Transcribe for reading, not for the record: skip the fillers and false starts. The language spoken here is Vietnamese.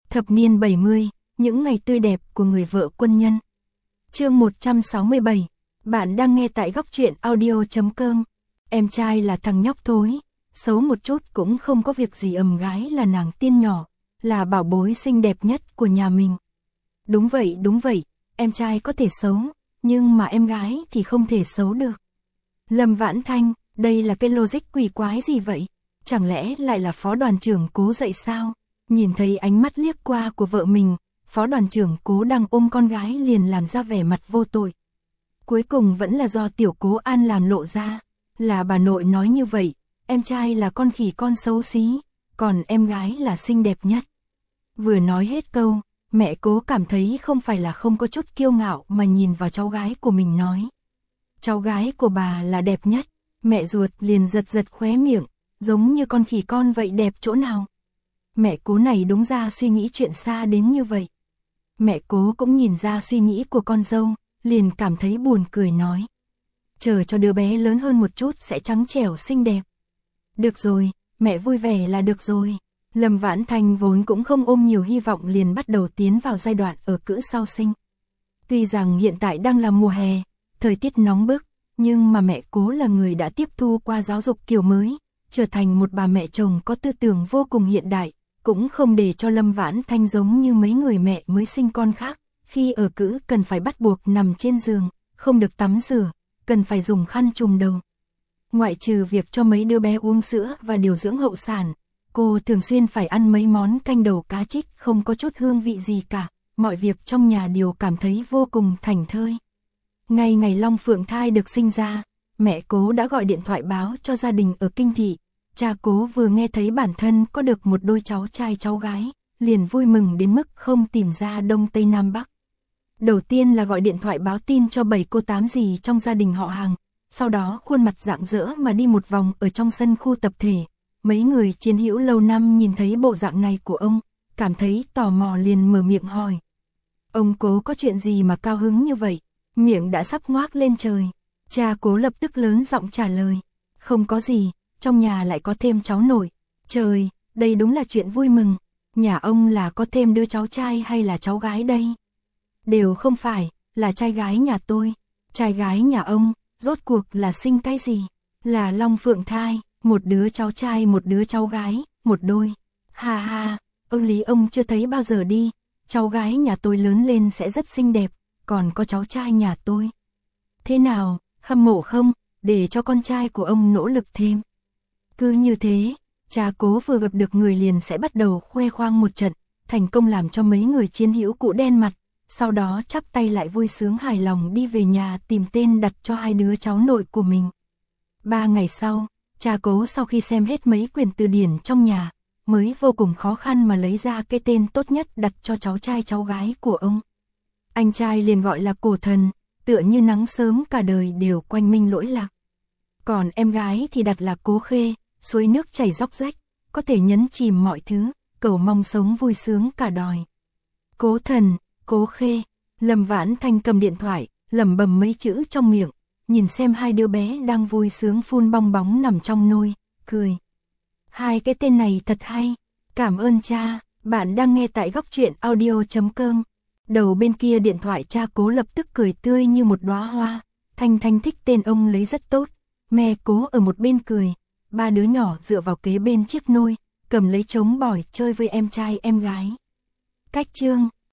Thập niên 70, những ngày tươi đẹp của người vợ quân nhân. Chương 167, bạn đang nghe tại góc truyện audio.com. Em trai là thằng nhóc thối, xấu một chút cũng không có việc gì, gái là nàng tiên nhỏ, là bảo bối xinh đẹp nhất của nhà mình. Đúng vậy, em trai có thể xấu, nhưng mà em gái thì không thể xấu được. Lâm Vãn Thanh, đây là cái logic quỷ quái gì vậy? Chẳng lẽ lại là phó đoàn trưởng Cố dạy sao? Nhìn thấy ánh mắt liếc qua của vợ mình, phó đoàn trưởng Cố đang ôm con gái liền làm ra vẻ mặt vô tội. Cuối cùng vẫn là do tiểu Cố An làm lộ ra, là bà nội nói như vậy, em trai là con khỉ con xấu xí, còn em gái là xinh đẹp nhất. Vừa nói hết câu, mẹ Cố cảm thấy không phải là không có chút kiêu ngạo mà nhìn vào cháu gái của mình nói. Cháu gái của bà là đẹp nhất, mẹ ruột liền giật khóe miệng, giống như con khỉ con vậy, đẹp chỗ nào? Mẹ Cố này đúng ra suy nghĩ chuyện xa đến như vậy. Mẹ Cố cũng nhìn ra suy nghĩ của con dâu, liền cảm thấy buồn cười nói. Chờ cho đứa bé lớn hơn một chút sẽ trắng trẻo xinh đẹp. Được rồi, mẹ vui vẻ là được rồi. Lâm Vãn Thanh vốn cũng không ôm nhiều hy vọng liền bắt đầu tiến vào giai đoạn ở cữ sau sinh. Tuy rằng hiện tại đang là mùa hè, thời tiết nóng bức, nhưng mà mẹ Cố là người đã tiếp thu qua giáo dục kiểu mới, trở thành một bà mẹ chồng có tư tưởng vô cùng hiện đại, cũng không để cho Lâm Vãn Thanh giống như mấy người mẹ mới sinh con khác, khi ở cữ cần phải bắt buộc nằm trên giường, không được tắm rửa, cần phải dùng khăn trùm đầu. Ngoại trừ việc cho mấy đứa bé uống sữa và điều dưỡng hậu sản, cô thường xuyên phải ăn mấy món canh đầu cá trích không có chút hương vị gì cả, mọi việc trong nhà đều cảm thấy vô cùng thảnh thơi. Ngay ngày Long Phượng thai được sinh ra, mẹ Cố đã gọi điện thoại báo cho gia đình ở Kinh Thị. Cha Cố vừa nghe thấy bản thân có được một đôi cháu trai cháu gái, liền vui mừng đến mức không tìm ra Đông Tây Nam Bắc. Đầu tiên là gọi điện thoại báo tin cho 7 cô 8 dì trong gia đình họ hàng, sau đó khuôn mặt rạng rỡ mà đi một vòng ở trong sân khu tập thể. Mấy người chiến hữu lâu năm nhìn thấy bộ dạng này của ông, cảm thấy tò mò liền mở miệng hỏi. Ông Cố có chuyện gì mà cao hứng như vậy? Miệng đã sắp ngoác lên trời. Cha Cố lập tức lớn giọng trả lời. Không có gì, trong nhà lại có thêm cháu nội. Trời, đây đúng là chuyện vui mừng. Nhà ông là có thêm đứa cháu trai hay là cháu gái đây? Đều không phải, là trai gái nhà tôi. Trai gái nhà ông, rốt cuộc là sinh cái gì? Là Long Phượng thai, một đứa cháu trai một đứa cháu gái, một đôi. Ha ha, ông Lý ông chưa thấy bao giờ đi. Cháu gái nhà tôi lớn lên sẽ rất xinh đẹp, còn có cháu trai nhà tôi. Thế nào, hâm mộ không? Để cho con trai của ông nỗ lực thêm. Cứ như thế, cha Cố vừa gặp được người liền sẽ bắt đầu khoe khoang một trận, thành công làm cho mấy người chiến hữu cụ đen mặt, sau đó chắp tay lại vui sướng hài lòng đi về nhà tìm tên đặt cho hai đứa cháu nội của mình. 3 ngày sau, cha Cố sau khi xem hết mấy quyển từ điển trong nhà, mới vô cùng khó khăn mà lấy ra cái tên tốt nhất đặt cho cháu trai cháu gái của ông. Anh trai liền gọi là Cổ Thần, tựa như nắng sớm cả đời đều quanh minh lỗi lạc. Còn em gái thì đặt là Cố Khê, suối nước chảy róc rách, có thể nhấn chìm mọi thứ, cầu mong sống vui sướng cả đời. Cố Thần, Cố Khê, Lâm Vãn Thanh cầm điện thoại, lẩm bẩm mấy chữ trong miệng, nhìn xem hai đứa bé đang vui sướng phun bong bóng nằm trong nôi, cười. Hai cái tên này thật hay, cảm ơn cha, bạn đang nghe tại góc truyện audio.com. Đầu bên kia điện thoại cha Cố lập tức cười tươi như một đóa hoa, Thanh Thanh thích tên ông lấy rất tốt. Mẹ Cố ở một bên cười, ba đứa nhỏ dựa vào kế bên chiếc nôi, cầm lấy trống bỏi chơi với em trai em gái. Cách chương